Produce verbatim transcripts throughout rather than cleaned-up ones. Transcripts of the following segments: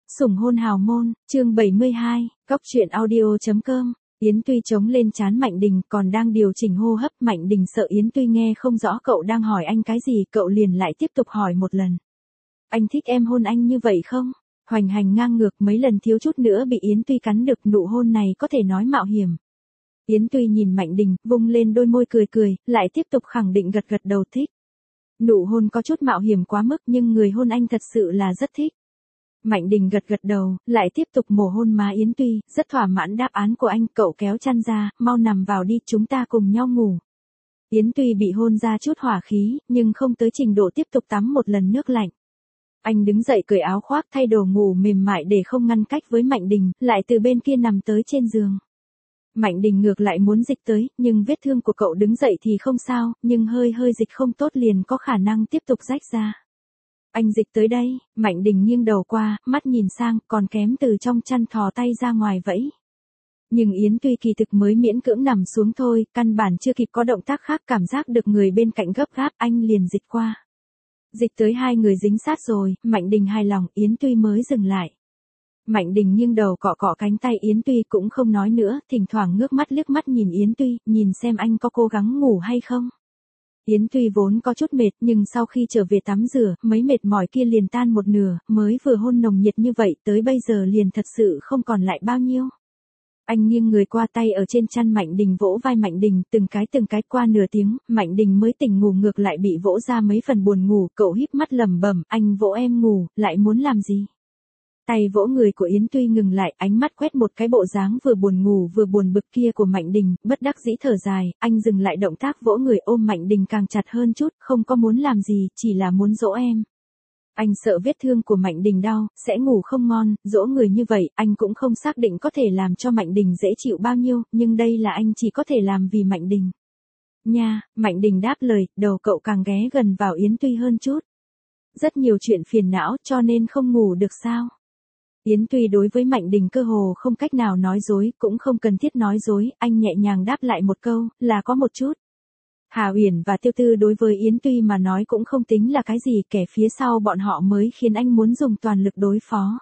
Sủng hôn hào môn, chương bảy mươi hai, Cóc truyện audio.com. Yến Tuy chống lên trán Mạnh Đình, còn đang điều chỉnh hô hấp. Mạnh Đình sợ Yến Tuy nghe không rõ cậu đang hỏi anh cái gì, cậu liền lại tiếp tục hỏi một lần. Anh thích em hôn anh như vậy không? Hoành hành ngang ngược, mấy lần thiếu chút nữa bị Yến Tuy cắn được. Nụ hôn này có thể nói mạo hiểm. Yến Tuy nhìn Mạnh Đình, vung lên đôi môi cười cười, lại tiếp tục khẳng định gật gật đầu thích. Nụ hôn có chút mạo hiểm quá mức, nhưng người hôn anh thật sự là rất thích. Mạnh Đình gật gật đầu, lại tiếp tục mổ hôn má Yến Tuy, rất thỏa mãn đáp án của anh. Cậu kéo chăn ra, mau nằm vào đi, chúng ta cùng nhau ngủ. Yến Tuy bị hôn ra chút hỏa khí, nhưng không tới trình độ tiếp tục tắm một lần nước lạnh. Anh đứng dậy cởi áo khoác, thay đồ ngủ mềm mại để không ngăn cách với Mạnh Đình, lại từ bên kia nằm tới trên giường. Mạnh Đình ngược lại muốn dịch tới, nhưng vết thương của cậu đứng dậy thì không sao, nhưng hơi hơi dịch không tốt liền có khả năng tiếp tục rách ra. Anh dịch tới đây, Mạnh Đình nghiêng đầu qua, mắt nhìn sang, còn kém từ trong chăn thò tay ra ngoài vẫy. Nhưng Yến Tuy kỳ thực mới miễn cưỡng nằm xuống thôi, căn bản chưa kịp có động tác khác, cảm giác được người bên cạnh gấp gáp, anh liền dịch qua. Dịch tới hai người dính sát rồi, Mạnh Đình hài lòng, Yến Tuy mới dừng lại. Mạnh Đình nghiêng đầu cọ cọ cánh tay Yến Tuy cũng không nói nữa, thỉnh thoảng ngước mắt liếc mắt nhìn Yến Tuy, nhìn xem anh có cố gắng ngủ hay không. Yến Tuy vốn có chút mệt, nhưng sau khi trở về tắm rửa, mấy mệt mỏi kia liền tan một nửa, mới vừa hôn nồng nhiệt như vậy, tới bây giờ liền thật sự không còn lại bao nhiêu. Anh nghiêng người qua, tay ở trên chăn Mạnh Đình vỗ vai Mạnh Đình, từng cái từng cái. Qua nửa tiếng, Mạnh Đình mới tỉnh ngủ, ngược lại bị vỗ ra mấy phần buồn ngủ, cậu híp mắt lẩm bẩm, anh vỗ em ngủ, lại muốn làm gì? Tay vỗ người của Yến Tuy ngừng lại, ánh mắt quét một cái bộ dáng vừa buồn ngủ vừa buồn bực kia của Mạnh Đình, bất đắc dĩ thở dài, anh dừng lại động tác vỗ người, ôm Mạnh Đình càng chặt hơn chút, không có muốn làm gì, chỉ là muốn dỗ em. Anh sợ vết thương của Mạnh Đình đau, sẽ ngủ không ngon, dỗ người như vậy, anh cũng không xác định có thể làm cho Mạnh Đình dễ chịu bao nhiêu, nhưng đây là anh chỉ có thể làm vì Mạnh Đình. Nha, Mạnh Đình đáp lời, đầu cậu càng ghé gần vào Yến Tuy hơn chút. Rất nhiều chuyện phiền não, cho nên không ngủ được sao? Yến Tuy đối với Mạnh Đình cơ hồ không cách nào nói dối, cũng không cần thiết nói dối, anh nhẹ nhàng đáp lại một câu, là có một chút. Hà Uyển và Tiêu Tư đối với Yến Tuy mà nói cũng không tính là cái gì, kẻ phía sau bọn họ mới khiến anh muốn dùng toàn lực đối phó.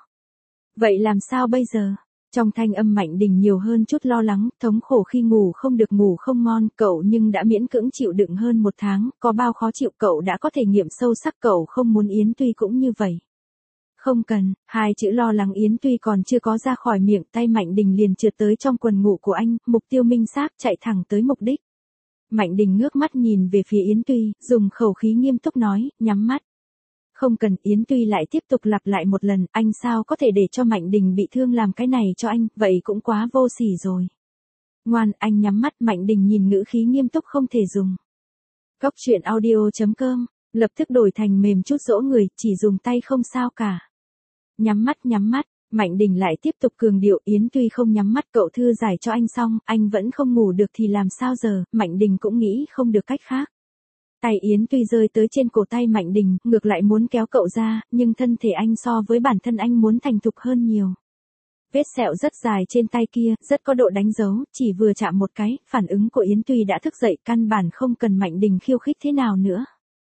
Vậy làm sao bây giờ? Trong thanh âm Mạnh Đình nhiều hơn chút lo lắng, thống khổ khi ngủ không được, ngủ không ngon, cậu nhưng đã miễn cưỡng chịu đựng hơn một tháng, có bao khó chịu cậu đã có thể nghiệm sâu sắc, cậu không muốn Yến Tuy cũng như vậy. Không cần, hai chữ lo lắng Yến Tuy còn chưa có ra khỏi miệng, tay Mạnh Đình liền trượt tới trong quần ngủ của anh, mục tiêu minh xác, chạy thẳng tới mục đích. Mạnh Đình ngước mắt nhìn về phía Yến Tuy, dùng khẩu khí nghiêm túc nói, nhắm mắt. Không cần, Yến Tuy lại tiếp tục lặp lại một lần, anh sao có thể để cho Mạnh Đình bị thương làm cái này cho anh, vậy cũng quá vô sỉ rồi. Ngoan, anh nhắm mắt. Mạnh Đình nhìn ngữ khí nghiêm túc không thể dùng. Cóc truyện audio.com, lập tức đổi thành mềm chút dỗ người, chỉ dùng tay không sao cả. Nhắm mắt nhắm mắt, Mạnh Đình lại tiếp tục cường điệu, Yến Tuy không nhắm mắt, cậu thư giải cho anh xong, anh vẫn không ngủ được thì làm sao giờ, Mạnh Đình cũng nghĩ không được cách khác. Tay Yến Tuy rơi tới trên cổ tay Mạnh Đình, ngược lại muốn kéo cậu ra, nhưng thân thể anh so với bản thân anh muốn thành thục hơn nhiều. Vết sẹo rất dài trên tay kia, rất có độ đánh dấu, chỉ vừa chạm một cái, phản ứng của Yến Tuy đã thức dậy, căn bản không cần Mạnh Đình khiêu khích thế nào nữa.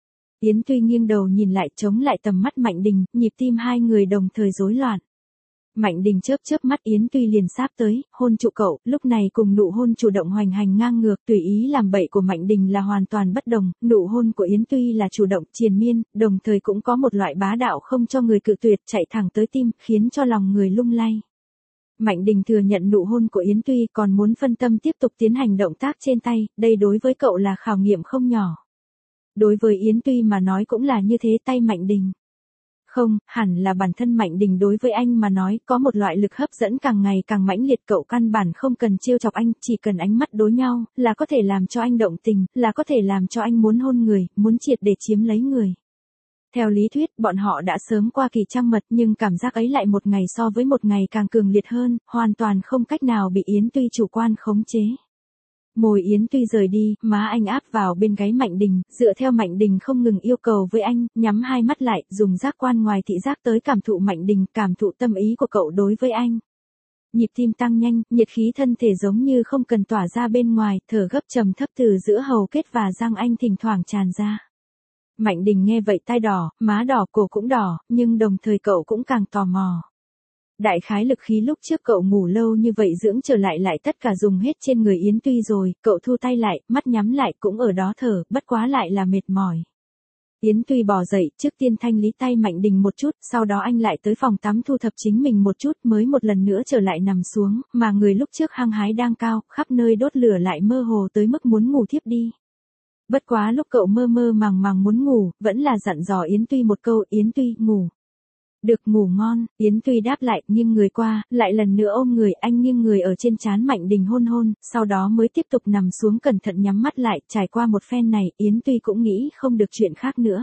Yến Tuy nghiêng đầu nhìn lại, chống lại tầm mắt Mạnh Đình, nhịp tim hai người đồng thời rối loạn. Mạnh Đình chớp chớp mắt, Yến Tuy liền sáp tới, hôn trụ cậu, lúc này cùng nụ hôn chủ động hoành hành ngang ngược, tùy ý làm bậy của Mạnh Đình là hoàn toàn bất đồng, nụ hôn của Yến Tuy là chủ động, triền miên, đồng thời cũng có một loại bá đạo không cho người cự tuyệt, chạy thẳng tới tim, khiến cho lòng người lung lay. Mạnh Đình thừa nhận nụ hôn của Yến Tuy, còn muốn phân tâm tiếp tục tiến hành động tác trên tay, đây đối với cậu là khảo nghiệm không nhỏ. Đối với Yến Tuy mà nói cũng là như thế, tay Mạnh Đình. Không, hẳn là bản thân Mạnh Đình đối với anh mà nói có một loại lực hấp dẫn càng ngày càng mãnh liệt, cậu căn bản không cần trêu chọc anh, chỉ cần ánh mắt đối nhau, là có thể làm cho anh động tình, là có thể làm cho anh muốn hôn người, muốn triệt để chiếm lấy người. Theo lý thuyết, bọn họ đã sớm qua kỳ trăng mật, nhưng cảm giác ấy lại một ngày so với một ngày càng cường liệt hơn, hoàn toàn không cách nào bị Yến Tuy chủ quan khống chế. Môi Yến Tuy rời đi, má anh áp vào bên gáy Mạnh Đình, dựa theo Mạnh Đình không ngừng yêu cầu với anh, nhắm hai mắt lại, dùng giác quan ngoài thị giác tới cảm thụ Mạnh Đình, cảm thụ tâm ý của cậu đối với anh. Nhịp tim tăng nhanh, nhiệt khí thân thể giống như không cần tỏa ra bên ngoài, thở gấp trầm thấp từ giữa hầu kết và răng anh thỉnh thoảng tràn ra. Mạnh Đình nghe vậy tai đỏ, má đỏ, cổ cũng đỏ, nhưng đồng thời cậu cũng càng tò mò. Đại khái lực khí lúc trước cậu ngủ lâu như vậy dưỡng trở lại lại tất cả dùng hết trên người Yến Tuy rồi, cậu thu tay lại, mắt nhắm lại cũng ở đó thở, bất quá lại là mệt mỏi. Yến Tuy bò dậy, trước tiên thanh lý tay Mạnh Đình một chút, sau đó anh lại tới phòng tắm thu thập chính mình một chút mới một lần nữa trở lại nằm xuống, mà người lúc trước hăng hái đang cao, khắp nơi đốt lửa lại mơ hồ tới mức muốn ngủ thiếp đi. Bất quá lúc cậu mơ mơ màng màng muốn ngủ, vẫn là dặn dò Yến Tuy một câu, Yến Tuy, ngủ. Được, ngủ ngon, Yến Tuy đáp lại, nghiêng người qua, lại lần nữa ôm người, anh nghiêng người ở trên trán Mạnh Đình hôn hôn, sau đó mới tiếp tục nằm xuống cẩn thận nhắm mắt lại, trải qua một phen này, Yến Tuy cũng nghĩ không được chuyện khác nữa.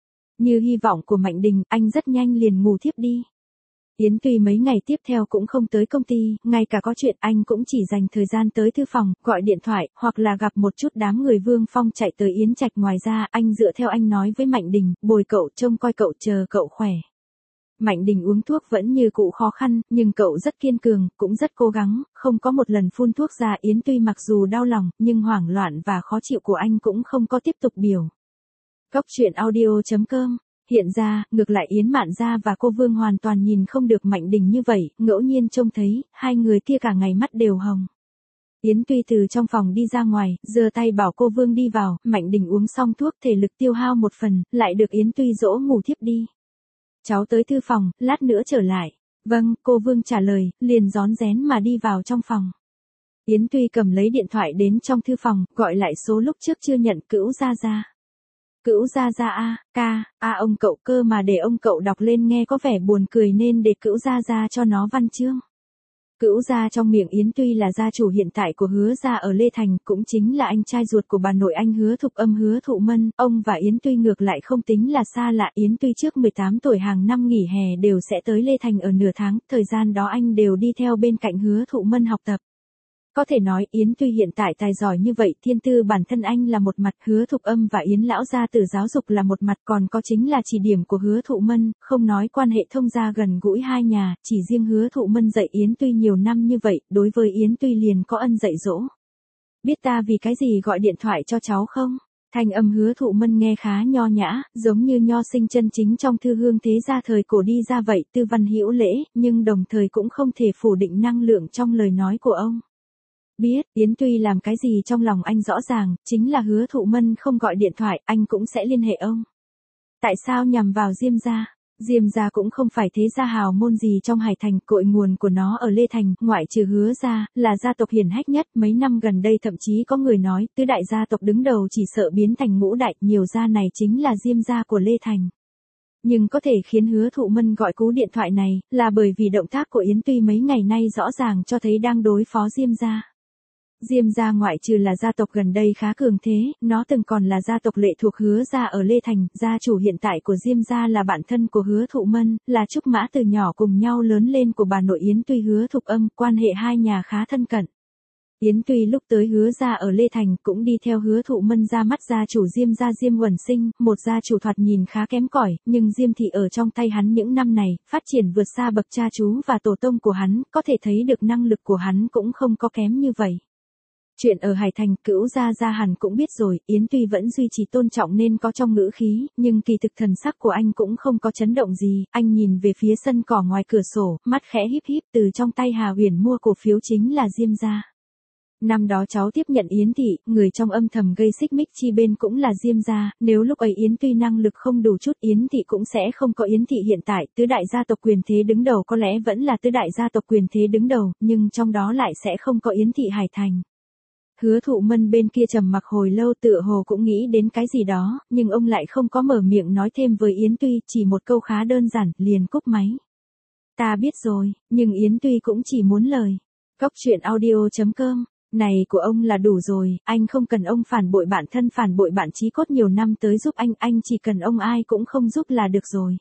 Như hy vọng của Mạnh Đình, anh rất nhanh liền ngủ thiếp đi. Yến Tuy mấy ngày tiếp theo cũng không tới công ty, ngay cả có chuyện anh cũng chỉ dành thời gian tới thư phòng, gọi điện thoại, hoặc là gặp một chút đám người Vương Phong chạy tới Yến Trạch. Ngoài ra, anh dựa theo anh nói với Mạnh Đình, bồi cậu, trông coi cậu, chờ cậu khỏe. Mạnh Đình uống thuốc vẫn như cũ khó khăn, nhưng cậu rất kiên cường, cũng rất cố gắng, không có một lần phun thuốc ra. Yến Tuy mặc dù đau lòng, nhưng hoảng loạn và khó chịu của anh cũng không có tiếp tục biểu. Góc truyện audio chấm com. Hiện ra, ngược lại Yến Mạn Gia và cô Vương hoàn toàn nhìn không được Mạnh Đình như vậy, ngẫu nhiên trông thấy, hai người kia cả ngày mắt đều hồng. Yến Tuy từ trong phòng đi ra ngoài, giơ tay bảo cô Vương đi vào, Mạnh Đình uống xong thuốc thể lực tiêu hao một phần, lại được Yến Tuy dỗ ngủ thiếp đi. Cháu tới thư phòng, lát nữa trở lại. Vâng, cô Vương trả lời, liền rón rén mà đi vào trong phòng. Yến Tuy cầm lấy điện thoại đến trong thư phòng, gọi lại số lúc trước chưa nhận, Cữu Gia Gia. Cữu Gia Gia a, ca, a ông cậu cơ mà để ông cậu đọc lên nghe có vẻ buồn cười nên để Cữu Gia Gia cho nó văn chương. Cữu Gia trong miệng Yến Tuy là gia chủ hiện tại của Hứa Gia ở Lê Thành, cũng chính là anh trai ruột của bà nội anh Hứa Thục Âm Hứa Thụ Mân. Ông và Yến Tuy ngược lại không tính là xa lạ. Yến Tuy trước mười tám tuổi hàng năm nghỉ hè đều sẽ tới Lê Thành ở nửa tháng, thời gian đó anh đều đi theo bên cạnh Hứa Thụ Mân học tập. Có thể nói Yến Tuy hiện tại tài giỏi như vậy, thiên tư bản thân anh là một mặt, Hứa Thục Âm và Yến lão gia tử giáo dục là một mặt, còn có chính là chỉ điểm của Hứa Thụ Mân, không nói quan hệ thông gia gần gũi hai nhà, chỉ riêng Hứa Thụ Mân dạy Yến Tuy nhiều năm như vậy, đối với Yến Tuy liền có ân dạy dỗ. Biết ta vì cái gì gọi điện thoại cho cháu không? Thanh âm Hứa Thụ Mân nghe khá nho nhã, giống như nho sinh chân chính trong thư hương thế gia thời cổ đi ra vậy, tư văn hữu lễ, nhưng đồng thời cũng không thể phủ định năng lượng trong lời nói của ông. Biết, Yến Tuy làm cái gì trong lòng anh rõ ràng, chính là Hứa Thụ Mân không gọi điện thoại, anh cũng sẽ liên hệ ông. Tại sao nhằm vào Diêm gia? Diêm gia cũng không phải thế gia hào môn gì trong Hải Thành, cội nguồn của nó ở Lê Thành, ngoại trừ Hứa gia, là gia tộc hiển hách nhất, mấy năm gần đây thậm chí có người nói, tứ đại gia tộc đứng đầu chỉ sợ biến thành ngũ đại, nhiều gia này chính là Diêm gia của Lê Thành. Nhưng có thể khiến Hứa Thụ Mân gọi cú điện thoại này, là bởi vì động tác của Yến Tuy mấy ngày nay rõ ràng cho thấy đang đối phó Diêm gia. Diêm gia ngoại trừ là gia tộc gần đây khá cường thế, nó từng còn là gia tộc lệ thuộc Hứa gia ở Lê Thành, gia chủ hiện tại của Diêm gia là bạn thân của Hứa Thụ Mân, là trúc mã từ nhỏ cùng nhau lớn lên của bà nội Yến Tuy Hứa Thục Âm, quan hệ hai nhà khá thân cận. Yến Tuy lúc tới Hứa gia ở Lê Thành cũng đi theo Hứa Thụ Mân ra mắt gia chủ Diêm gia Diêm Uẩn Sinh, một gia chủ thoạt nhìn khá kém cỏi, nhưng Diêm thị ở trong tay hắn những năm này, phát triển vượt xa bậc cha chú và tổ tông của hắn, có thể thấy được năng lực của hắn cũng không có kém như vậy. Chuyện ở Hải Thành, Cữu Gia Gia hẳn cũng biết rồi, Yến Tuy vẫn duy trì tôn trọng nên có trong ngữ khí, nhưng kỳ thực thần sắc của anh cũng không có chấn động gì, anh nhìn về phía sân cỏ ngoài cửa sổ, mắt khẽ híp híp, từ trong tay Hà Huyền mua cổ phiếu chính là Diêm gia. Năm đó cháu tiếp nhận Yến thị, người trong âm thầm gây xích mích chi bên cũng là Diêm gia, nếu lúc ấy Yến Tuy năng lực không đủ chút, Yến thị cũng sẽ không có Yến thị hiện tại, tứ đại gia tộc quyền thế đứng đầu có lẽ vẫn là tứ đại gia tộc quyền thế đứng đầu, nhưng trong đó lại sẽ không có Yến thị Hải Thành. Hứa Thụ Mân bên kia trầm mặc hồi lâu, tựa hồ cũng nghĩ đến cái gì đó, nhưng ông lại không có mở miệng nói thêm với Yến Tuy, chỉ một câu khá đơn giản, liền cúp máy. Ta biết rồi, nhưng Yến Tuy cũng chỉ muốn lời. Góc truyện audio chấm com, này của ông là đủ rồi, anh không cần ông phản bội bản thân phản bội bạn chí cốt nhiều năm tới giúp anh, anh chỉ cần ông ai cũng không giúp là được rồi.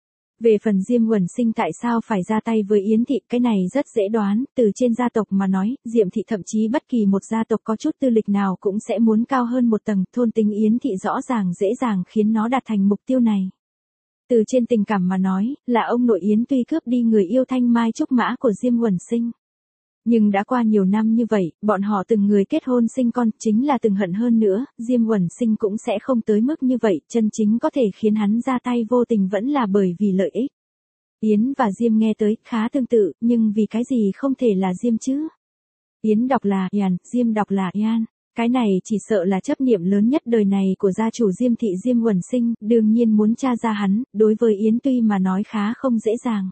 Về phần Diêm Uẩn Sinh tại sao phải ra tay với Yến thị, cái này rất dễ đoán, từ trên gia tộc mà nói, Diệm thị thậm chí bất kỳ một gia tộc có chút tư lịch nào cũng sẽ muốn cao hơn một tầng, thôn tính Yến thị rõ ràng dễ dàng khiến nó đạt thành mục tiêu này. Từ trên tình cảm mà nói, là ông nội Yến Tuy cướp đi người yêu thanh mai trúc mã của Diêm Uẩn Sinh. Nhưng đã qua nhiều năm như vậy, bọn họ từng người kết hôn sinh con, chính là từng hận hơn nữa, Diêm Uẩn Sinh cũng sẽ không tới mức như vậy, chân chính có thể khiến hắn ra tay vô tình vẫn là bởi vì lợi ích. Yến và Diêm nghe tới khá tương tự, nhưng vì cái gì không thể là Diêm chứ? Yến đọc là Yàn, Diêm đọc là Yan. Cái này chỉ sợ là chấp niệm lớn nhất đời này của gia chủ Diêm thị Diêm Uẩn Sinh, đương nhiên muốn tra ra hắn, đối với Yến Tuy mà nói khá không dễ dàng.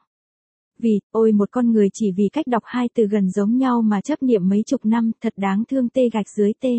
Vì, ôi một con người chỉ vì cách đọc hai từ gần giống nhau mà chấp niệm mấy chục năm, thật đáng thương tê gạch dưới tê.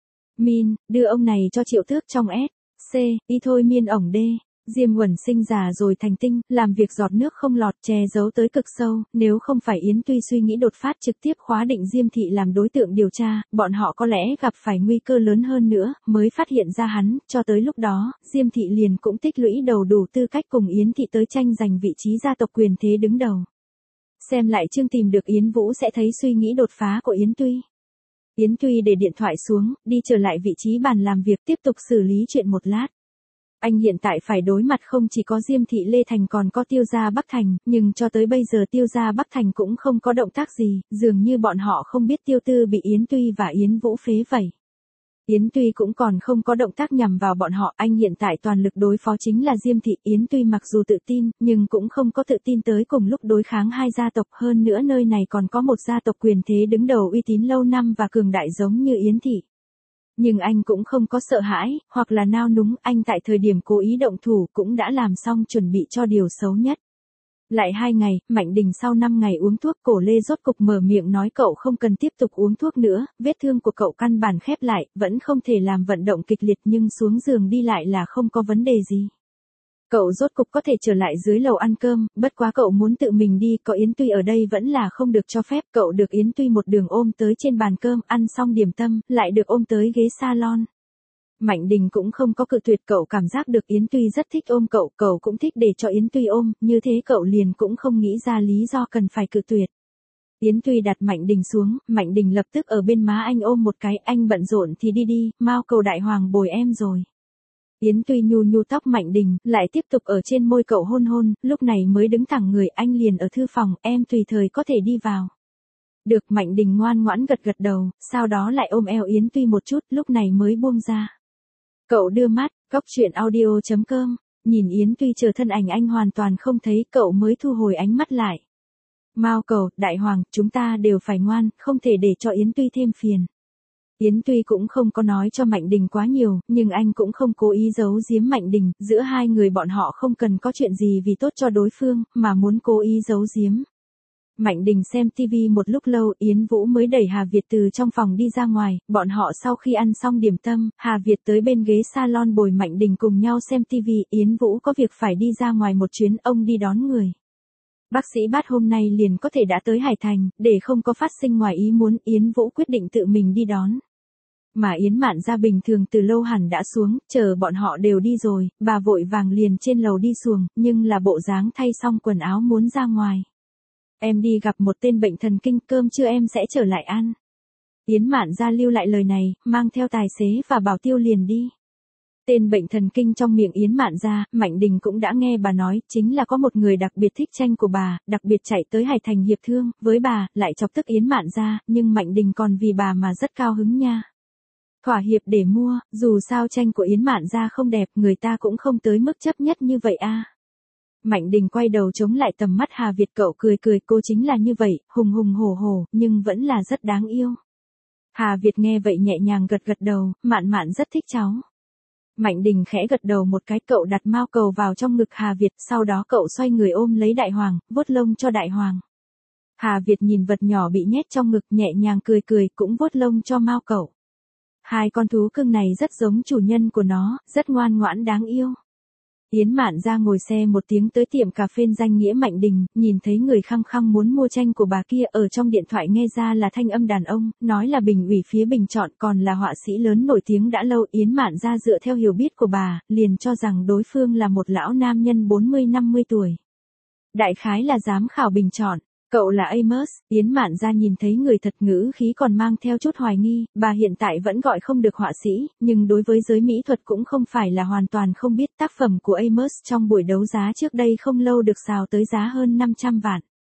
Min, đưa ông này cho Triệu Tước trong S. C, y thôi miên ổng đê. Diêm Uẩn Sinh già rồi thành tinh, làm việc giọt nước không lọt, che giấu tới cực sâu, nếu không phải Yến Tuy suy nghĩ đột phát trực tiếp khóa định Diêm thị làm đối tượng điều tra, bọn họ có lẽ gặp phải nguy cơ lớn hơn nữa, mới phát hiện ra hắn, cho tới lúc đó, Diêm thị liền cũng tích lũy đầu đủ tư cách cùng Yến thị tới tranh giành vị trí gia tộc quyền thế đứng đầu. Xem lại chương tìm được Yến Vũ sẽ thấy suy nghĩ đột phá của Yến Tuy. Yến Tuy để điện thoại xuống, đi trở lại vị trí bàn làm việc tiếp tục xử lý chuyện một lát. Anh hiện tại phải đối mặt không chỉ có Diêm thị Lê Thành còn có Tiêu gia Bắc Thành, nhưng cho tới bây giờ Tiêu gia Bắc Thành cũng không có động tác gì, dường như bọn họ không biết Tiêu Tư bị Yến Tuy và Yến Vũ phế vậy. Yến Tuy cũng còn không có động tác nhằm vào bọn họ, anh hiện tại toàn lực đối phó chính là Diêm thị. Yến Tuy mặc dù tự tin, nhưng cũng không có tự tin tới cùng lúc đối kháng hai gia tộc, hơn nữa nơi này còn có một gia tộc quyền thế đứng đầu uy tín lâu năm và cường đại giống như Yến thị. Nhưng anh cũng không có sợ hãi, hoặc là nao núng, anh tại thời điểm cố ý động thủ cũng đã làm xong chuẩn bị cho điều xấu nhất. Lại hai ngày, Mạnh Đình sau năm ngày uống thuốc, Cổ Lê rốt cục mở miệng nói cậu không cần tiếp tục uống thuốc nữa, vết thương của cậu căn bản khép lại, vẫn không thể làm vận động kịch liệt nhưng xuống giường đi lại là không có vấn đề gì. Cậu rốt cục có thể trở lại dưới lầu ăn cơm, bất quá cậu muốn tự mình đi, có Yến Tuy ở đây vẫn là không được cho phép, cậu được Yến Tuy một đường ôm tới trên bàn cơm, ăn xong điểm tâm, lại được ôm tới ghế salon. Mạnh Đình cũng không có cự tuyệt, cậu cảm giác được Yến Tuy rất thích ôm cậu, cậu cũng thích để cho Yến Tuy ôm, như thế cậu liền cũng không nghĩ ra lý do cần phải cự tuyệt. Yến Tuy đặt Mạnh Đình xuống, Mạnh Đình lập tức ở bên má anh ôm một cái, anh bận rộn thì đi đi, mau cầu đại hoàng bồi em rồi. Yến Tuy nhu nhu tóc Mạnh Đình, lại tiếp tục ở trên môi cậu hôn hôn, lúc này mới đứng thẳng người, anh liền ở thư phòng, em tùy thời có thể đi vào. Được, Mạnh Đình ngoan ngoãn gật gật đầu, sau đó lại ôm eo Yến Tuy một chút, lúc này mới buông ra. Cậu đưa mắt, góc chuyện audio chấm com, nhìn Yến Tuy chờ thân ảnh anh hoàn toàn không thấy, cậu mới thu hồi ánh mắt lại. Mau cầu, đại hoàng, chúng ta đều phải ngoan, không thể để cho Yến Tuy thêm phiền. Yến Tuy cũng không có nói cho Mạnh Đình quá nhiều, nhưng anh cũng không cố ý giấu giếm Mạnh Đình, giữa hai người bọn họ không cần có chuyện gì vì tốt cho đối phương, mà muốn cố ý giấu giếm. Mạnh Đình xem tivi một lúc lâu, Yến Vũ mới đẩy Hà Việt từ trong phòng đi ra ngoài, bọn họ sau khi ăn xong điểm tâm, Hà Việt tới bên ghế salon bồi Mạnh Đình cùng nhau xem tivi, Yến Vũ có việc phải đi ra ngoài một chuyến, ông đi đón người. Bác sĩ Bát hôm nay liền có thể đã tới Hải Thành, để không có phát sinh ngoài ý muốn, Yến Vũ quyết định tự mình đi đón. Mà Yến Mạn gia bình thường từ lâu hẳn đã xuống, chờ bọn họ đều đi rồi, bà vội vàng liền trên lầu đi xuồng, nhưng là bộ dáng thay xong quần áo muốn ra ngoài. Em đi gặp một tên bệnh thần kinh, cơm trưa em sẽ trở lại ăn. Yến Mạn gia lưu lại lời này, mang theo tài xế và bảo tiêu liền đi. Tên bệnh thần kinh trong miệng Yến Mạn gia, Mạnh Đình cũng đã nghe bà nói, chính là có một người đặc biệt thích tranh của bà, đặc biệt chạy tới Hải Thành hiệp thương, với bà, lại chọc tức Yến Mạn gia, nhưng Mạnh Đình còn vì bà mà rất cao hứng nha. Thỏa hiệp để mua, dù sao tranh của Yến Mạn gia không đẹp, người ta cũng không tới mức chấp nhất như vậy a. Mạnh Đình quay đầu chống lại tầm mắt Hà Việt, cậu cười cười, cô chính là như vậy, hùng hùng hổ hổ, nhưng vẫn là rất đáng yêu. Hà Việt nghe vậy nhẹ nhàng gật gật đầu, Mạn Mạn rất thích cháu. Mạnh Đình khẽ gật đầu một cái, cậu đặt mao cầu vào trong ngực Hà Việt, sau đó cậu xoay người ôm lấy Đại Hoàng, vuốt lông cho Đại Hoàng. Hà Việt nhìn vật nhỏ bị nhét trong ngực nhẹ nhàng cười cười, cũng vuốt lông cho mao cậu. Hai con thú cưng này rất giống chủ nhân của nó, rất ngoan ngoãn đáng yêu. Yến Mạn gia ngồi xe một tiếng tới tiệm cà phê danh nghĩa Mạnh Đình, nhìn thấy người khăng khăng muốn mua tranh của bà kia, ở trong điện thoại nghe ra là thanh âm đàn ông, nói là Bình ủy phía Bình chọn, còn là họa sĩ lớn nổi tiếng đã lâu. Yến Mạn gia dựa theo hiểu biết của bà, liền cho rằng đối phương là một lão nam nhân bốn mươi năm mươi tuổi. Đại khái là giám khảo Bình chọn. Cậu là Amos, Yến Mạn gia nhìn thấy người thật, ngữ khí còn mang theo chút hoài nghi, bà hiện tại vẫn gọi không được họa sĩ, nhưng đối với giới mỹ thuật cũng không phải là hoàn toàn không biết. Tác phẩm của Amos trong buổi đấu giá trước đây không lâu được xào tới giá hơn năm trăm vạn.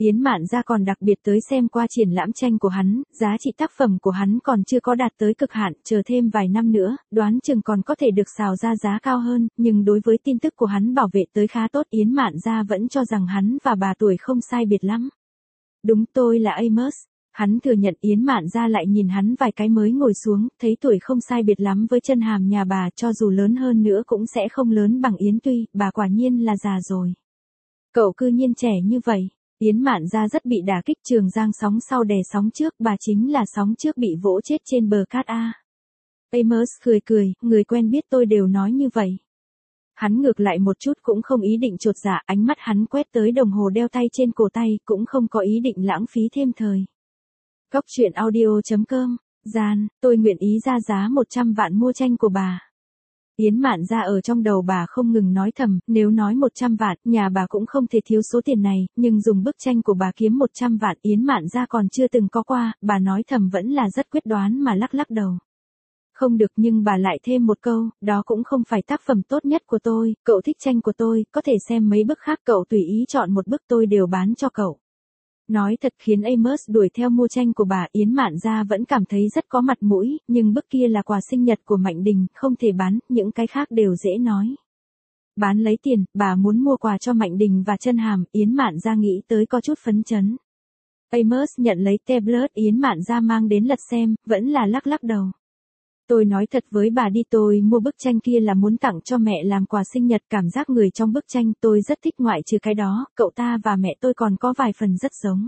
Yến Mạn Gia còn đặc biệt tới xem qua triển lãm tranh của hắn, giá trị tác phẩm của hắn còn chưa có đạt tới cực hạn, chờ thêm vài năm nữa, đoán chừng còn có thể được xào ra giá cao hơn, nhưng đối với tin tức của hắn bảo vệ tới khá tốt, Yến Mạn Gia vẫn cho rằng hắn và bà tuổi không sai biệt lắm. Đúng, tôi là Amos. Hắn thừa nhận. Yến Mạn Gia lại nhìn hắn vài cái mới ngồi xuống, thấy tuổi không sai biệt lắm với chân hàm nhà bà, cho dù lớn hơn nữa cũng sẽ không lớn bằng Yến Tuy, bà quả nhiên là già rồi. Cậu cư nhiên trẻ như vậy. Yến Mạn Gia rất bị đả kích, Trường Giang sóng sau đè sóng trước, bà chính là sóng trước bị vỗ chết trên bờ cát a. Amos cười cười, người quen biết tôi đều nói như vậy. Hắn ngược lại một chút cũng không ý định chột dạ, ánh mắt hắn quét tới đồng hồ đeo tay trên cổ tay, cũng không có ý định lãng phí thêm thời. Góc truyện audio chấm com, Gian, tôi nguyện ý ra giá một trăm vạn mua tranh của bà. Yến Mạn Gia ở trong đầu bà không ngừng nói thầm, nếu nói một trăm vạn, nhà bà cũng không thể thiếu số tiền này, nhưng dùng bức tranh của bà kiếm một trăm vạn, Yến Mạn Gia còn chưa từng có qua, bà nói thầm vẫn là rất quyết đoán mà lắc lắc đầu. Không được, nhưng bà lại thêm một câu, đó cũng không phải tác phẩm tốt nhất của tôi, cậu thích tranh của tôi, có thể xem mấy bức khác, cậu tùy ý chọn một bức, tôi đều bán cho cậu. Nói thật khiến Amos đuổi theo mua tranh của bà. Yến Mạn Gia vẫn cảm thấy rất có mặt mũi, nhưng bức kia là quà sinh nhật của Mạnh Đình, không thể bán, những cái khác đều dễ nói. Bán lấy tiền, bà muốn mua quà cho Mạnh Đình và chân hàm, Yến Mạn Gia nghĩ tới có chút phấn chấn. Amos nhận lấy tablet Yến Mạn Gia mang đến lật xem, vẫn là lắc lắc đầu. Tôi nói thật với bà đi, tôi mua bức tranh kia là muốn tặng cho mẹ làm quà sinh nhật, cảm giác người trong bức tranh tôi rất thích, ngoại trừ cái đó, cậu ta và mẹ tôi còn có vài phần rất giống.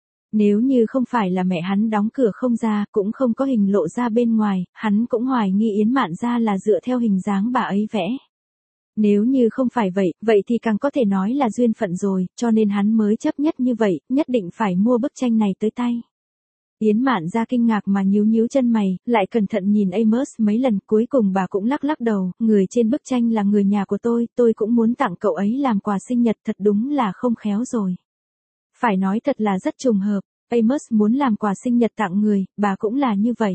Nếu như không phải là mẹ hắn đóng cửa không ra, cũng không có hình lộ ra bên ngoài, hắn cũng hoài nghi Yến Mạn Gia là dựa theo hình dáng bà ấy vẽ. Nếu như không phải vậy, vậy thì càng có thể nói là duyên phận rồi, cho nên hắn mới chấp nhất như vậy, nhất định phải mua bức tranh này tới tay. Yến Mạn Gia kinh ngạc mà nhíu nhíu chân mày, lại cẩn thận nhìn Amos mấy lần, cuối cùng bà cũng lắc lắc đầu, người trên bức tranh là người nhà của tôi, tôi cũng muốn tặng cậu ấy làm quà sinh nhật, thật đúng là không khéo rồi. Phải nói thật là rất trùng hợp, Amos muốn làm quà sinh nhật tặng người, bà cũng là như vậy.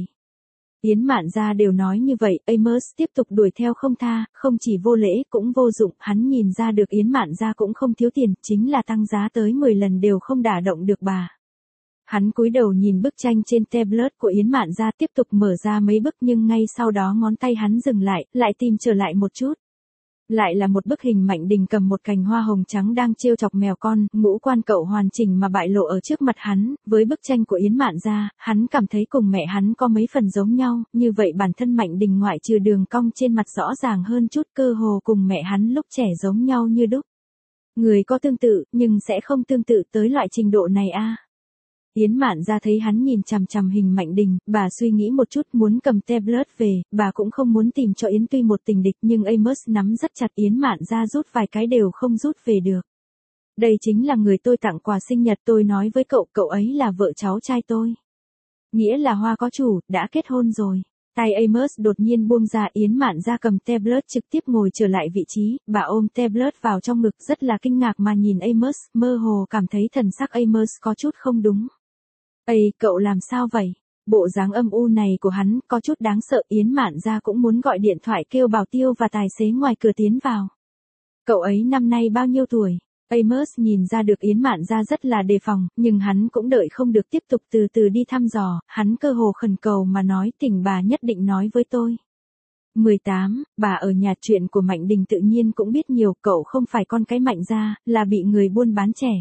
Yến Mạn Gia đều nói như vậy, Amos tiếp tục đuổi theo không tha, không chỉ vô lễ cũng vô dụng, hắn nhìn ra được Yến Mạn Gia cũng không thiếu tiền, chính là tăng giá tới mười lần đều không đả động được bà. Hắn cúi đầu nhìn bức tranh trên tablet của Yến Mạn Gia, tiếp tục mở ra mấy bức, nhưng ngay sau đó ngón tay hắn dừng lại, lại tìm trở lại một chút. Lại là một bức hình Mạnh Đình cầm một cành hoa hồng trắng đang trêu chọc mèo con, ngũ quan cậu hoàn chỉnh mà bại lộ ở trước mặt hắn, với bức tranh của Yến Mạn Gia, hắn cảm thấy cùng mẹ hắn có mấy phần giống nhau, như vậy bản thân Mạnh Đình ngoại trừ đường cong trên mặt rõ ràng hơn chút, cơ hồ cùng mẹ hắn lúc trẻ giống nhau như đúc. Người có tương tự, nhưng sẽ không tương tự tới loại trình độ này a. À. Yến Mạn Gia thấy hắn nhìn chằm chằm hình Mạnh Đình, bà suy nghĩ một chút muốn cầm tablet về, bà cũng không muốn tìm cho Yến Tuy một tình địch, nhưng Amos nắm rất chặt, Yến Mạn Gia rút vài cái đều không rút về được. Đây chính là người tôi tặng quà sinh nhật, tôi nói với cậu, cậu ấy là vợ cháu trai tôi. Nghĩa là hoa có chủ, đã kết hôn rồi. Tay Amos đột nhiên buông ra, Yến Mạn Gia cầm tablet trực tiếp ngồi trở lại vị trí, bà ôm tablet vào trong ngực rất là kinh ngạc mà nhìn Amos, mơ hồ cảm thấy thần sắc Amos có chút không đúng. Ây, cậu làm sao vậy? Bộ dáng âm u này của hắn có chút đáng sợ, Yến Mạn Gia cũng muốn gọi điện thoại kêu bảo tiêu và tài xế ngoài cửa tiến vào. Cậu ấy năm nay bao nhiêu tuổi? Amos nhìn ra được Yến Mạn Gia rất là đề phòng, nhưng hắn cũng đợi không được, tiếp tục từ từ đi thăm dò, hắn cơ hồ khẩn cầu mà nói, tỉnh bà nhất định nói với tôi. mười tám, bà ở nhà, chuyện của Mạnh Đình tự nhiên cũng biết nhiều, cậu không phải con cái Mạnh Gia, là bị người buôn bán trẻ.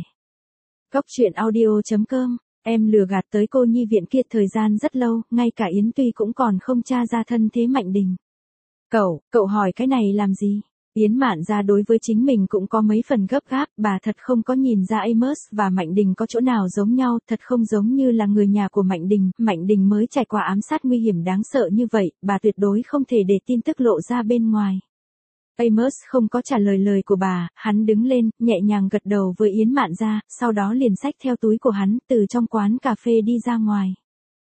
Góc truyện audio chấm com. Em lừa gạt tới cô nhi viện kia thời gian rất lâu, ngay cả Yến Tuy cũng còn không tra ra thân thế Mạnh Đình. Cậu, cậu hỏi cái này làm gì? Yến Mạn Gia đối với chính mình cũng có mấy phần gấp gáp, bà thật không có nhìn ra Amos và Mạnh Đình có chỗ nào giống nhau, thật không giống như là người nhà của Mạnh Đình, Mạnh Đình mới trải qua ám sát nguy hiểm đáng sợ như vậy, bà tuyệt đối không thể để tin tức lộ ra bên ngoài. Amos không có trả lời lời của bà, hắn đứng lên, nhẹ nhàng gật đầu với Yến Mạn Gia, sau đó liền xách theo túi của hắn, từ trong quán cà phê đi ra ngoài.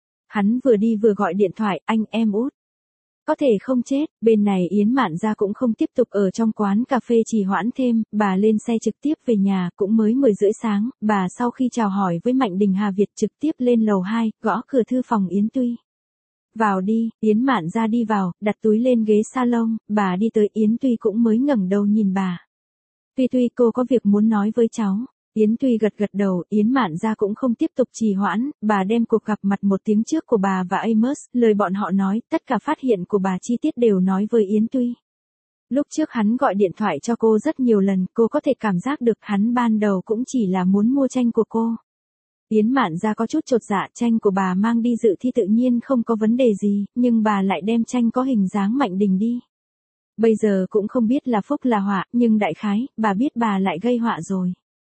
Hắn vừa đi vừa gọi điện thoại, anh em út. Có thể không chết, bên này Yến Mạn Gia cũng không tiếp tục ở trong quán cà phê trì hoãn thêm, bà lên xe trực tiếp về nhà, cũng mới mười rưỡi sáng, bà sau khi chào hỏi với Mạnh Đình Hà Việt trực tiếp lên lầu hai, gõ cửa thư phòng Yến Tuy. Vào đi, Yến Mạn Gia đi vào, đặt túi lên ghế salon, bà đi tới, Yến Tuy cũng mới ngẩng đầu nhìn bà. Tuy Tuy, cô có việc muốn nói với cháu. Yến Tuy gật gật đầu, Yến Mạn Gia cũng không tiếp tục trì hoãn, bà đem cuộc gặp mặt một tiếng trước của bà và Amos, lời bọn họ nói, tất cả phát hiện của bà chi tiết đều nói với Yến Tuy. Lúc trước hắn gọi điện thoại cho cô rất nhiều lần, cô có thể cảm giác được hắn ban đầu cũng chỉ là muốn mua tranh của cô. Yến Mạn Gia có chút chột dạ, tranh của bà mang đi dự thi tự nhiên không có vấn đề gì, nhưng bà lại đem tranh có hình dáng Mạnh Đình đi. Bây giờ cũng không biết là phúc là họa, nhưng đại khái, bà biết bà lại gây họa rồi.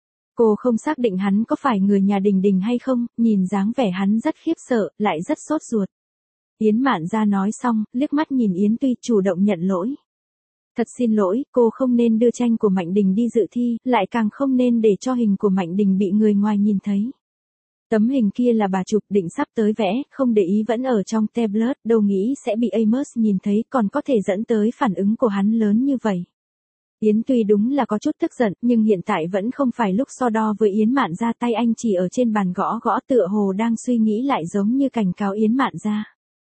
Cô không xác định hắn có phải người nhà Đình Đình hay không, nhìn dáng vẻ hắn rất khiếp sợ, lại rất sốt ruột. Yến Mạn Gia nói xong, liếc mắt nhìn Yến Tuy chủ động nhận lỗi. Thật xin lỗi, cô không nên đưa tranh của Mạnh Đình đi dự thi, lại càng không nên để cho hình của Mạnh Đình bị người ngoài nhìn thấy. Tấm hình kia là bà chụp, định sắp tới vẽ, không để ý vẫn ở trong tablet, đâu nghĩ sẽ bị Amos nhìn thấy, còn có thể dẫn tới phản ứng của hắn lớn như vậy. Yến Tuy đúng là có chút tức giận, nhưng hiện tại vẫn không phải lúc so đo với Yến Mạn Gia, tay anh chỉ ở trên bàn gõ gõ tựa hồ đang suy nghĩ lại giống như cảnh cáo Yến Mạn Gia.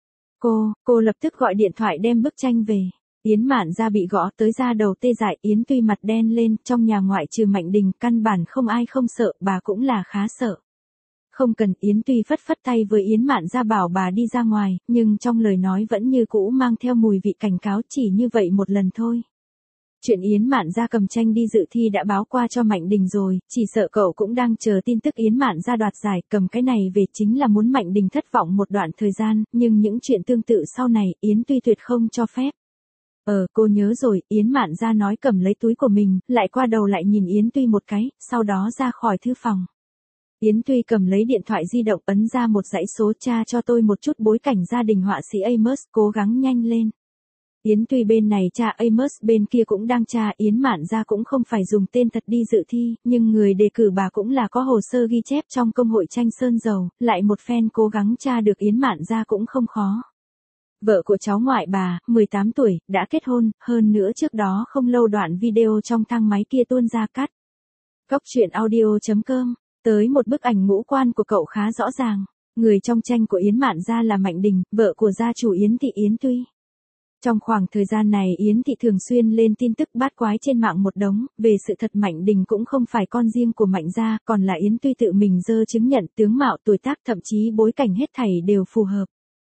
Cô, cô lập tức gọi điện thoại đem bức tranh về. Yến Mạn Gia bị gõ tới da đầu tê dại, Yến Tuy mặt đen lên, trong nhà ngoại trừ Mạnh Đình, căn bản không ai không sợ, bà cũng là khá sợ. Không cần, Yến Tuy phất phất tay với Yến Mạn Gia bảo bà đi ra ngoài, nhưng trong lời nói vẫn như cũ mang theo mùi vị cảnh cáo, chỉ như vậy một lần thôi. Chuyện Yến Mạn Gia cầm tranh đi dự thi đã báo qua cho Mạnh Đình rồi, chỉ sợ cậu cũng đang chờ tin tức Yến Mạn Gia đoạt giải, cầm cái này về chính là muốn Mạnh Đình thất vọng một đoạn thời gian, nhưng những chuyện tương tự sau này, Yến Tuy tuyệt không cho phép. Ờ, cô nhớ rồi, Yến Mạn Gia nói cầm lấy túi của mình, lại qua đầu lại nhìn Yến Tuy một cái, sau đó ra khỏi thư phòng. Yến Tuy cầm lấy điện thoại di động ấn ra một dãy số, tra cho tôi một chút bối cảnh gia đình họa sĩ Amos, cố gắng nhanh lên. Yến Tuy bên này tra Amos, bên kia cũng đang tra. Yến Mạn Gia cũng không phải dùng tên thật đi dự thi, nhưng người đề cử bà cũng là có hồ sơ ghi chép trong công hội tranh sơn dầu, lại một phen cố gắng tra được Yến Mạn Gia cũng không khó. Vợ của cháu ngoại bà, mười tám tuổi, đã kết hôn, hơn nữa trước đó không lâu đoạn video trong thang máy kia tuôn ra cắt. Góc truyện audio chấm com, tới một bức ảnh ngũ quan của cậu khá rõ ràng. Người trong tranh của Yến Mạn Gia là Mạnh Đình, vợ của gia chủ Yến Thị Yến Tuy. Trong khoảng thời gian này Yến Thị thường xuyên lên tin tức bát quái trên mạng một đống, về sự thật Mạnh Đình cũng không phải con riêng của Mạnh gia, còn là Yến Tuy tự mình dơ chứng nhận tướng mạo, tuổi tác, thậm chí bối cảnh hết thảy đều phù hợp.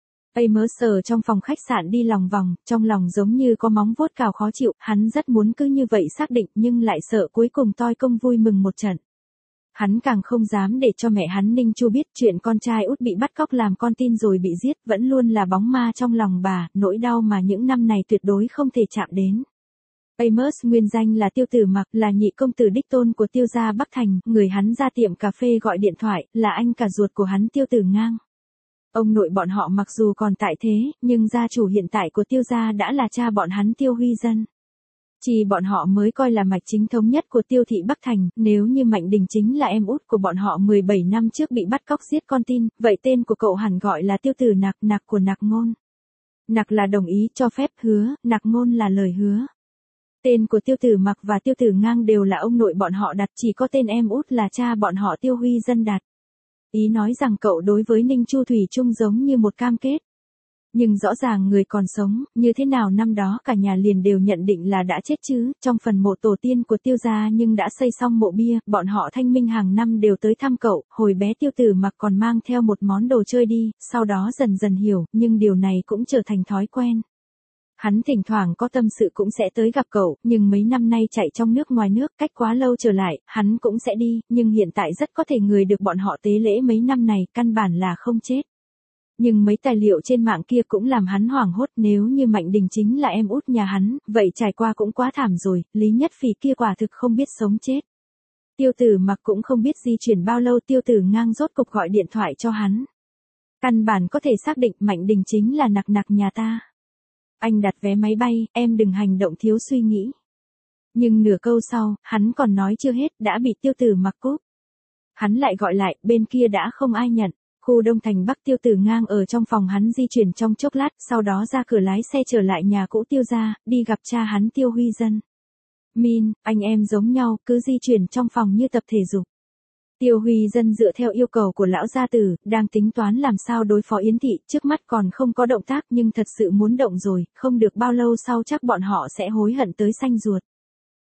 Amos ở trong phòng khách sạn đi lòng vòng, trong lòng giống như có móng vuốt cào khó chịu, hắn rất muốn cứ như vậy xác định nhưng lại sợ cuối cùng toi công vui mừng một trận. Hắn càng không dám để cho mẹ hắn Ninh Chu biết chuyện con trai út bị bắt cóc làm con tin rồi bị giết, vẫn luôn là bóng ma trong lòng bà, nỗi đau mà những năm này tuyệt đối không thể chạm đến. Amos nguyên danh là Tiêu Tử Mặc, là nhị công tử đích tôn của Tiêu gia Bắc Thành, người hắn ra tiệm cà phê gọi điện thoại, là anh cả ruột của hắn Tiêu Tử Ngang. Ông nội bọn họ mặc dù còn tại thế, nhưng gia chủ hiện tại của Tiêu gia đã là cha bọn hắn Tiêu Huy Dân. Chỉ bọn họ mới coi là mạch chính thống nhất của Tiêu thị Bắc Thành, nếu như Mạnh Đình chính là em út của bọn họ mười bảy năm trước bị bắt cóc giết con tin, vậy tên của cậu hẳn gọi là Tiêu Tử Nặc, Nặc của Nặc Ngôn. Nặc là đồng ý, cho phép, hứa, Nặc Ngôn là lời hứa. Tên của Tiêu Tử Mặc và Tiêu Tử Ngang đều là ông nội bọn họ đặt, chỉ có tên em út là cha bọn họ Tiêu Huy Dân đặt. Ý nói rằng cậu đối với Ninh Chu Thủy chung giống như một cam kết. Nhưng rõ ràng người còn sống, như thế nào năm đó cả nhà liền đều nhận định là đã chết chứ, trong phần mộ tổ tiên của Tiêu gia nhưng đã xây xong mộ bia, bọn họ Thanh Minh hàng năm đều tới thăm cậu, hồi bé Tiêu Tử Mặc còn mang theo một món đồ chơi đi, sau đó dần dần hiểu, nhưng điều này cũng trở thành thói quen. Hắn thỉnh thoảng có tâm sự cũng sẽ tới gặp cậu, nhưng mấy năm nay chạy trong nước ngoài nước, cách quá lâu trở lại, hắn cũng sẽ đi, nhưng hiện tại rất có thể người được bọn họ tế lễ mấy năm này, căn bản là không chết. Nhưng mấy tài liệu trên mạng kia cũng làm hắn hoảng hốt, nếu như Mạnh Đình chính là em út nhà hắn, vậy trải qua cũng quá thảm rồi, Lý Nhất Phỉ kia quả thực không biết sống chết. Tiêu Tử Mặc cũng không biết di chuyển bao lâu Tiêu Tử Ngang rốt cục gọi điện thoại cho hắn. Căn bản có thể xác định Mạnh Đình chính là Nặc Nặc nhà ta. Anh đặt vé máy bay, em đừng hành động thiếu suy nghĩ. Nhưng nửa câu sau, hắn còn nói chưa hết, đã bị Tiêu Tử Mặc cúp. Hắn lại gọi lại, bên kia đã không ai nhận. Khu Đông Thành Bắc Tiêu Tử Ngang ở trong phòng hắn di chuyển trong chốc lát, sau đó ra cửa lái xe trở lại nhà cũ Tiêu gia, đi gặp cha hắn Tiêu Huy Dân. Min, anh em giống nhau, cứ di chuyển trong phòng như tập thể dục. Tiêu Huy Dân dựa theo yêu cầu của lão gia tử, đang tính toán làm sao đối phó Yến Thị, trước mắt còn không có động tác nhưng thật sự muốn động rồi, không được bao lâu sau chắc bọn họ sẽ hối hận tới xanh ruột.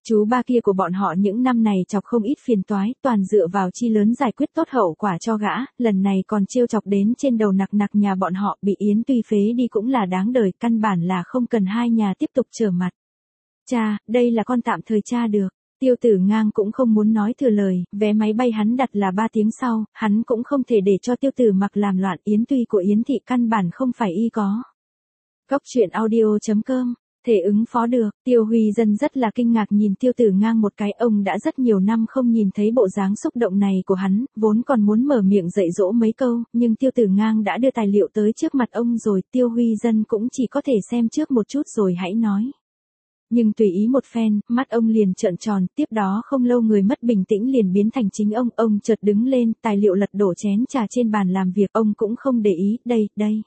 Chú ba kia của bọn họ những năm này chọc không ít phiền toái, toàn dựa vào chi lớn giải quyết tốt hậu quả cho gã, lần này còn trêu chọc đến trên đầu nặc nặc nhà bọn họ, bị Yến Tuy phế đi cũng là đáng đời, căn bản là không cần hai nhà tiếp tục trở mặt. Cha, đây là con tạm thời cha được. Tiêu Tử Ngang cũng không muốn nói thừa lời, vé máy bay hắn đặt là ba tiếng sau, hắn cũng không thể để cho Tiêu Tử Mặc làm loạn. Yến Tuy của Yến thị căn bản không phải y có. Góc truyện audio chấm com, thể ứng phó được. Tiêu Huy Dân rất là kinh ngạc nhìn Tiêu Tử Ngang một cái, ông đã rất nhiều năm không nhìn thấy bộ dáng xúc động này của hắn, vốn còn muốn mở miệng dạy dỗ mấy câu, nhưng Tiêu Tử Ngang đã đưa tài liệu tới trước mặt ông rồi, Tiêu Huy Dân cũng chỉ có thể xem trước một chút rồi hãy nói. Nhưng tùy ý một phen, mắt ông liền trợn tròn, tiếp đó không lâu người mất bình tĩnh liền biến thành chính ông, ông chợt đứng lên, tài liệu lật đổ chén trà trên bàn làm việc, ông cũng không để ý, đây, đây.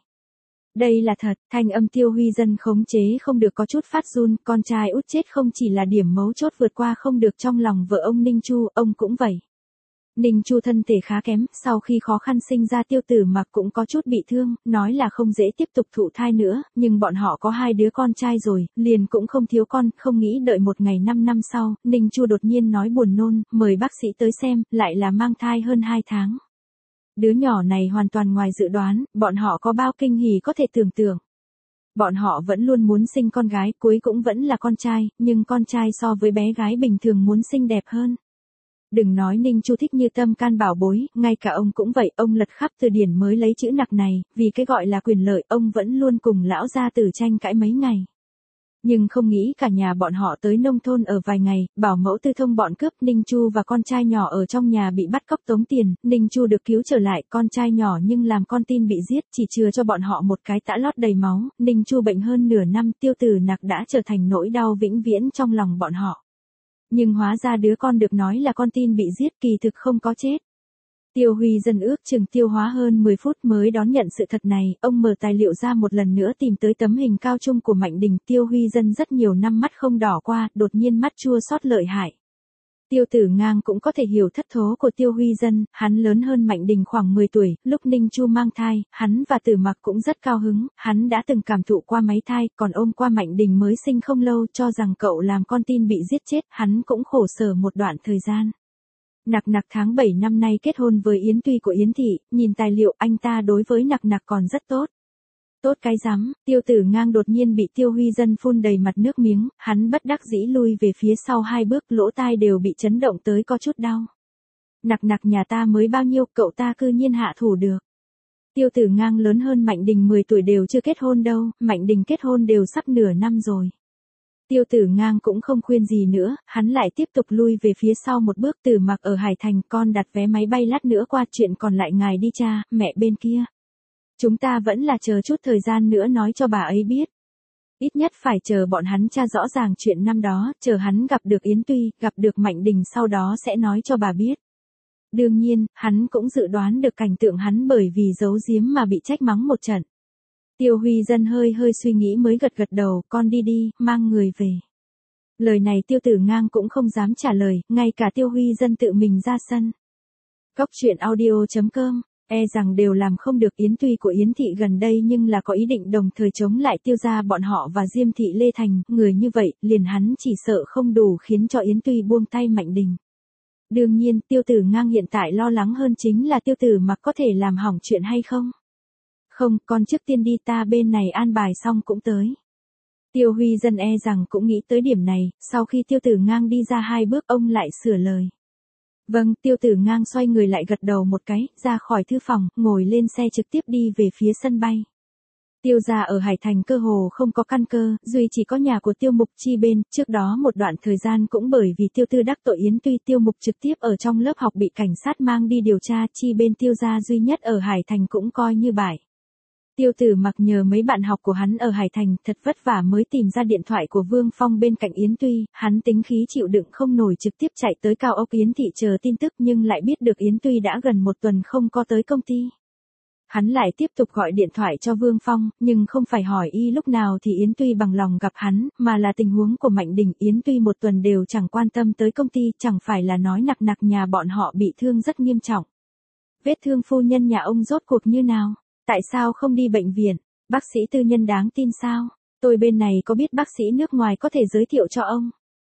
Đây là thật, thanh âm Tiêu Huy Dân khống chế không được có chút phát run, con trai út chết không chỉ là điểm mấu chốt vượt qua không được trong lòng vợ ông Ninh Chu, ông cũng vậy. Ninh Chu thân thể khá kém, sau khi khó khăn sinh ra Tiêu Tử Mặc cũng có chút bị thương, nói là không dễ tiếp tục thụ thai nữa, nhưng bọn họ có hai đứa con trai rồi, liền cũng không thiếu con, không nghĩ đợi một ngày năm năm sau, Ninh Chu đột nhiên nói buồn nôn, mời bác sĩ tới xem, lại là mang thai hơn hai tháng. Đứa nhỏ này hoàn toàn ngoài dự đoán, bọn họ có bao kinh hỉ có thể tưởng tượng. Bọn họ vẫn luôn muốn sinh con gái, cuối cũng vẫn là con trai, nhưng con trai so với bé gái bình thường muốn xinh đẹp hơn. Đừng nói Ninh Chu thích như tâm can bảo bối, ngay cả ông cũng vậy, ông lật khắp từ điển mới lấy chữ nặc này, vì cái gọi là quyền lợi, ông vẫn luôn cùng lão gia tử tranh cãi mấy ngày. Nhưng không nghĩ cả nhà bọn họ tới nông thôn ở vài ngày, bảo mẫu tư thông bọn cướp, Ninh Chu và con trai nhỏ ở trong nhà bị bắt cóc tống tiền, Ninh Chu được cứu trở lại, con trai nhỏ nhưng làm con tin bị giết, chỉ chừa cho bọn họ một cái tã lót đầy máu, Ninh Chu bệnh hơn nửa năm, Tiêu Tử Nặc đã trở thành nỗi đau vĩnh viễn trong lòng bọn họ. Nhưng hóa ra đứa con được nói là con tin bị giết kỳ thực không có chết. Tiêu Huy Dân ước chừng tiêu hóa hơn mười phút mới đón nhận sự thật này, ông mở tài liệu ra một lần nữa tìm tới tấm hình cao trung của Mạnh Đình. Tiêu Huy Dân rất nhiều năm mắt không đỏ qua, đột nhiên mắt chua xót lợi hại. Tiêu Tử Ngang cũng có thể hiểu thất thố của Tiêu Huy Dân, hắn lớn hơn Mạnh Đình khoảng mười tuổi, lúc Ninh Chu mang thai, hắn và Tử Mặc cũng rất cao hứng, hắn đã từng cảm thụ qua máy thai, còn ôm qua Mạnh Đình mới sinh không lâu, cho rằng cậu làm con tin bị giết chết, hắn cũng khổ sở một đoạn thời gian. Nặc Nặc tháng bảy năm nay kết hôn với Yến Tuy của Yến thị, nhìn tài liệu anh ta đối với Nặc Nặc còn rất tốt. Tốt cái rắm, Tiêu Tử Ngang đột nhiên bị Tiêu Huy Dân phun đầy mặt nước miếng, hắn bất đắc dĩ lui về phía sau hai bước, lỗ tai đều bị chấn động tới có chút đau. Nặc Nặc nhà ta mới bao nhiêu, cậu ta cư nhiên hạ thủ được. Tiêu Tử Ngang lớn hơn Mạnh Đình mười tuổi đều chưa kết hôn đâu, Mạnh Đình kết hôn đều sắp nửa năm rồi. Tiêu Tử Ngang cũng không khuyên gì nữa, hắn lại tiếp tục lui về phía sau một bước. Tử Mặc ở Hải Thành, con đặt vé máy bay lát nữa qua, chuyện còn lại ngài đi cha, mẹ bên kia. Chúng ta vẫn là chờ chút thời gian nữa nói cho bà ấy biết. Ít nhất phải chờ bọn hắn tra rõ ràng chuyện năm đó, chờ hắn gặp được Yến Tuy, gặp được Mạnh Đình sau đó sẽ nói cho bà biết. Đương nhiên, hắn cũng dự đoán được cảnh tượng hắn bởi vì giấu giếm mà bị trách mắng một trận. Tiêu Huy Dân hơi hơi suy nghĩ mới gật gật đầu, con đi đi, mang người về. Lời này Tiêu Tử Ngang cũng không dám trả lời, ngay cả Tiêu Huy Dân tự mình ra sân. Góc truyện audio chấm com, e rằng đều làm không được. Yến Tuy của Yến thị gần đây nhưng là có ý định đồng thời chống lại Tiêu gia bọn họ và Diêm thị Lê Thành, người như vậy, liền hắn chỉ sợ không đủ khiến cho Yến Tuy buông tay Mạnh Đình. Đương nhiên, Tiêu Tử Ngang hiện tại lo lắng hơn chính là Tiêu Tử Mặc có thể làm hỏng chuyện hay không. Không, con trước tiên đi, ta bên này an bài xong cũng tới. Tiêu Huy Dân e rằng cũng nghĩ tới điểm này, sau khi Tiêu Tử Ngang đi ra hai bước ông lại sửa lời. Vâng, Tiêu Tử Ngang xoay người lại gật đầu một cái, ra khỏi thư phòng, ngồi lên xe trực tiếp đi về phía sân bay. Tiêu gia ở Hải Thành cơ hồ không có căn cơ, duy chỉ có nhà của Tiêu Mục Chi bên, trước đó một đoạn thời gian cũng bởi vì Tiêu Tư đắc tội Yến Tuy, Tiêu Mục trực tiếp ở trong lớp học bị cảnh sát mang đi điều tra, Chi bên Tiêu gia duy nhất ở Hải Thành cũng coi như bại. Tiêu Tử Mặc nhờ mấy bạn học của hắn ở Hải Thành thật vất vả mới tìm ra điện thoại của Vương Phong bên cạnh Yến Tuy, hắn tính khí chịu đựng không nổi trực tiếp chạy tới cao ốc Yến thị chờ tin tức nhưng lại biết được Yến Tuy đã gần một tuần không có tới công ty. Hắn lại tiếp tục gọi điện thoại cho Vương Phong, nhưng không phải hỏi y lúc nào thì Yến Tuy bằng lòng gặp hắn, mà là tình huống của Mạnh Đình. Yến Tuy một tuần đều chẳng quan tâm tới công ty, chẳng phải là nói Nặc Nặc nhà bọn họ bị thương rất nghiêm trọng. Vết thương phu nhân nhà ông rốt cuộc như nào? Tại sao không đi bệnh viện? Bác sĩ tư nhân đáng tin sao? Tôi bên này có biết bác sĩ nước ngoài có thể giới thiệu cho ông.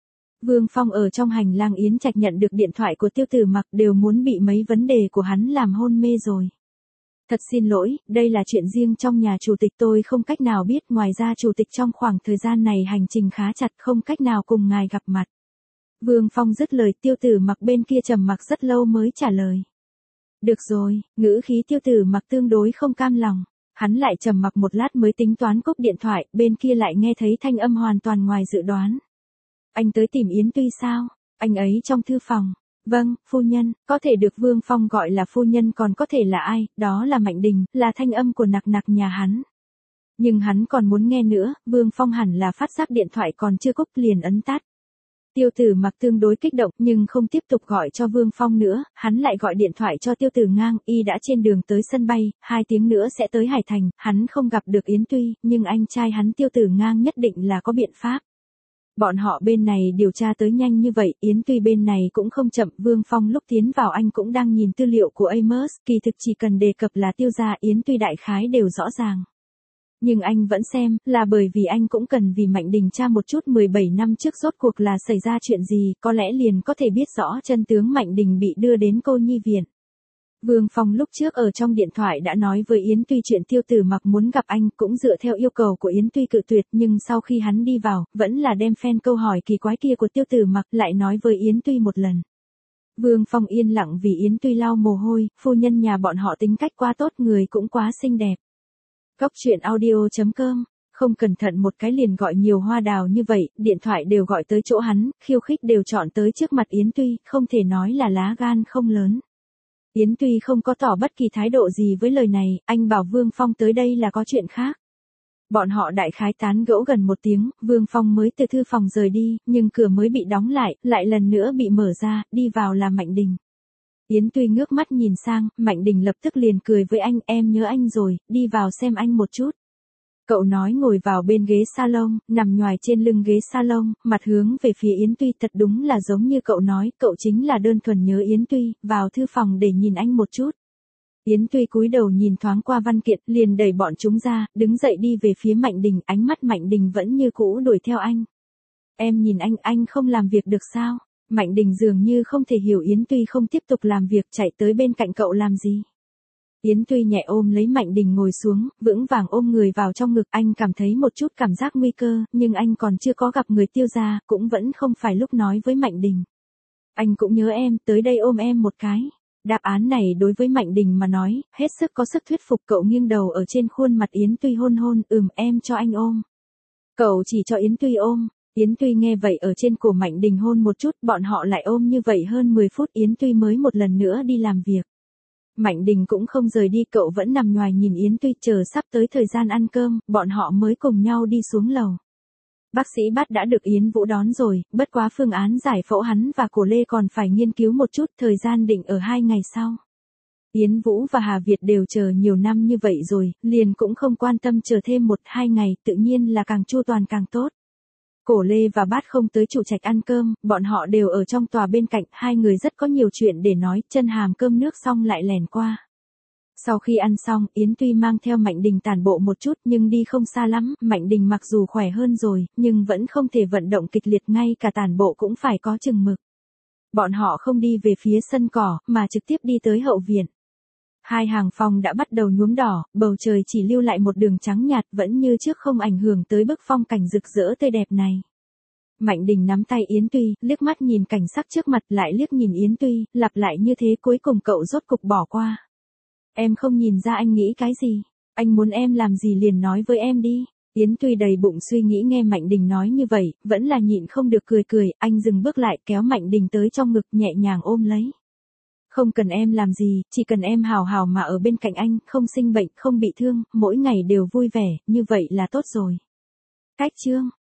Vương Phong ở trong hành lang Yến Trạch nhận được điện thoại của Tiêu Tử Mặc, đều muốn bị mấy vấn đề của hắn làm hôn mê rồi. Thật xin lỗi, đây là chuyện riêng trong nhà chủ tịch, tôi không cách nào biết, ngoài ra chủ tịch trong khoảng thời gian này hành trình khá chặt, không cách nào cùng ngài gặp mặt. Vương Phong dứt lời, Tiêu Tử Mặc bên kia trầm mặc rất lâu mới trả lời. Được rồi, ngữ khí Tiêu Tử Mặc tương đối không cam lòng. Hắn lại trầm mặc một lát mới tính toán cúp điện thoại, bên kia lại nghe thấy thanh âm hoàn toàn ngoài dự đoán. Anh tới tìm Yến Tuy sao? Anh ấy trong thư phòng. Vâng, phu nhân, có thể được Vương Phong gọi là phu nhân còn có thể là ai, đó là Mạnh Đình, là thanh âm của nặc nặc nhà hắn. Nhưng hắn còn muốn nghe nữa, Vương Phong hẳn là phát giác điện thoại còn chưa cúp liền ấn tắt. Tiêu Tử Mặc tương đối kích động nhưng không tiếp tục gọi cho Vương Phong nữa, hắn lại gọi điện thoại cho Tiêu Tử Ngang, y đã trên đường tới sân bay, hai tiếng nữa sẽ tới Hải Thành, hắn không gặp được Yến Tuy, nhưng anh trai hắn Tiêu Tử Ngang nhất định là có biện pháp. Bọn họ bên này điều tra tới nhanh như vậy, Yến Tuy bên này cũng không chậm, Vương Phong lúc tiến vào anh cũng đang nhìn tư liệu của Amos, kỳ thực chỉ cần đề cập là Tiêu gia Yến Tuy đại khái đều rõ ràng. Nhưng anh vẫn xem, là bởi vì anh cũng cần vì Mạnh Đình tra một chút mười bảy năm trước rốt cuộc là xảy ra chuyện gì, có lẽ liền có thể biết rõ chân tướng Mạnh Đình bị đưa đến cô nhi viện. Vương Phong lúc trước ở trong điện thoại đã nói với Yến Tuy chuyện Tiêu Tử Mặc muốn gặp anh, cũng dựa theo yêu cầu của Yến Tuy cự tuyệt, nhưng sau khi hắn đi vào, vẫn là đem phen câu hỏi kỳ quái kia của Tiêu Tử Mặc lại nói với Yến Tuy một lần. Vương Phong yên lặng vì Yến Tuy lau mồ hôi, phu nhân nhà bọn họ tính cách quá tốt, người cũng quá xinh đẹp. Góc truyện audio chấm com, không cẩn thận một cái liền gọi nhiều hoa đào như vậy, điện thoại đều gọi tới chỗ hắn, khiêu khích đều chọn tới trước mặt Yến Tuy, không thể nói là lá gan không lớn. Yến Tuy không có tỏ bất kỳ thái độ gì với lời này, anh bảo Vương Phong tới đây là có chuyện khác. Bọn họ đại khái tán gẫu gần một tiếng, Vương Phong mới từ thư phòng rời đi, nhưng cửa mới bị đóng lại, lại lần nữa bị mở ra, đi vào là Mạnh Đình. Yến Tuy ngước mắt nhìn sang, Mạnh Đình lập tức liền cười với anh, em nhớ anh rồi, đi vào xem anh một chút. Cậu nói ngồi vào bên ghế salon, nằm nhoài trên lưng ghế salon, mặt hướng về phía Yến Tuy, thật đúng là giống như cậu nói, cậu chính là đơn thuần nhớ Yến Tuy, vào thư phòng để nhìn anh một chút. Yến Tuy cúi đầu nhìn thoáng qua văn kiện, liền đẩy bọn chúng ra, đứng dậy đi về phía Mạnh Đình, ánh mắt Mạnh Đình vẫn như cũ đuổi theo anh. Em nhìn anh, anh không làm việc được sao? Mạnh Đình dường như không thể hiểu Yến Tuy không tiếp tục làm việc, chạy tới bên cạnh cậu làm gì. Yến Tuy nhẹ ôm lấy Mạnh Đình ngồi xuống, vững vàng ôm người vào trong ngực, anh cảm thấy một chút cảm giác nguy cơ, nhưng anh còn chưa có gặp người Tiêu gia, cũng vẫn không phải lúc nói với Mạnh Đình. Anh cũng nhớ em, tới đây ôm em một cái. Đáp án này đối với Mạnh Đình mà nói, hết sức có sức thuyết phục, cậu nghiêng đầu ở trên khuôn mặt Yến Tuy hôn hôn, ừm em cho anh ôm. Cậu chỉ cho Yến Tuy ôm. Yến Tuy nghe vậy ở trên cổ Mạnh Đình hôn một chút, bọn họ lại ôm như vậy hơn mười phút, Yến Tuy mới một lần nữa đi làm việc. Mạnh Đình cũng không rời đi, cậu vẫn nằm nhoài nhìn Yến Tuy, chờ sắp tới thời gian ăn cơm, bọn họ mới cùng nhau đi xuống lầu. Bác sĩ Bát đã được Yến Vũ đón rồi, bất quá phương án giải phẫu hắn và Cổ Lê còn phải nghiên cứu một chút, thời gian định ở hai ngày sau. Yến Vũ và Hà Việt đều chờ nhiều năm như vậy rồi, liền cũng không quan tâm chờ thêm một hai ngày, tự nhiên là càng chu toàn càng tốt. Cổ Lê và Bát không tới chủ trạch ăn cơm, bọn họ đều ở trong tòa bên cạnh, hai người rất có nhiều chuyện để nói, chân hàm cơm nước xong lại lèn qua. Sau khi ăn xong, Yến Tuy mang theo Mạnh Đình tản bộ một chút nhưng đi không xa lắm, Mạnh Đình mặc dù khỏe hơn rồi, nhưng vẫn không thể vận động kịch liệt, ngay cả tản bộ cũng phải có chừng mực. Bọn họ không đi về phía sân cỏ, mà trực tiếp đi tới hậu viện. Hai hàng phong đã bắt đầu nhuốm đỏ, bầu trời chỉ lưu lại một đường trắng nhạt, vẫn như trước không ảnh hưởng tới bức phong cảnh rực rỡ tươi đẹp này. Mạnh Đình nắm tay Yến Tuy, liếc mắt nhìn cảnh sắc trước mặt, lại liếc nhìn Yến Tuy, lặp lại như thế, cuối cùng cậu rốt cục bỏ qua. Em không nhìn ra anh nghĩ cái gì, anh muốn em làm gì liền nói với em đi. Yến Tuy đầy bụng suy nghĩ nghe Mạnh Đình nói như vậy, vẫn là nhịn không được cười cười, anh dừng bước lại kéo Mạnh Đình tới trong ngực nhẹ nhàng ôm lấy. Không cần em làm gì, chỉ cần em hào hào mà ở bên cạnh anh, không sinh bệnh, không bị thương, mỗi ngày đều vui vẻ, như vậy là tốt rồi. Cách chương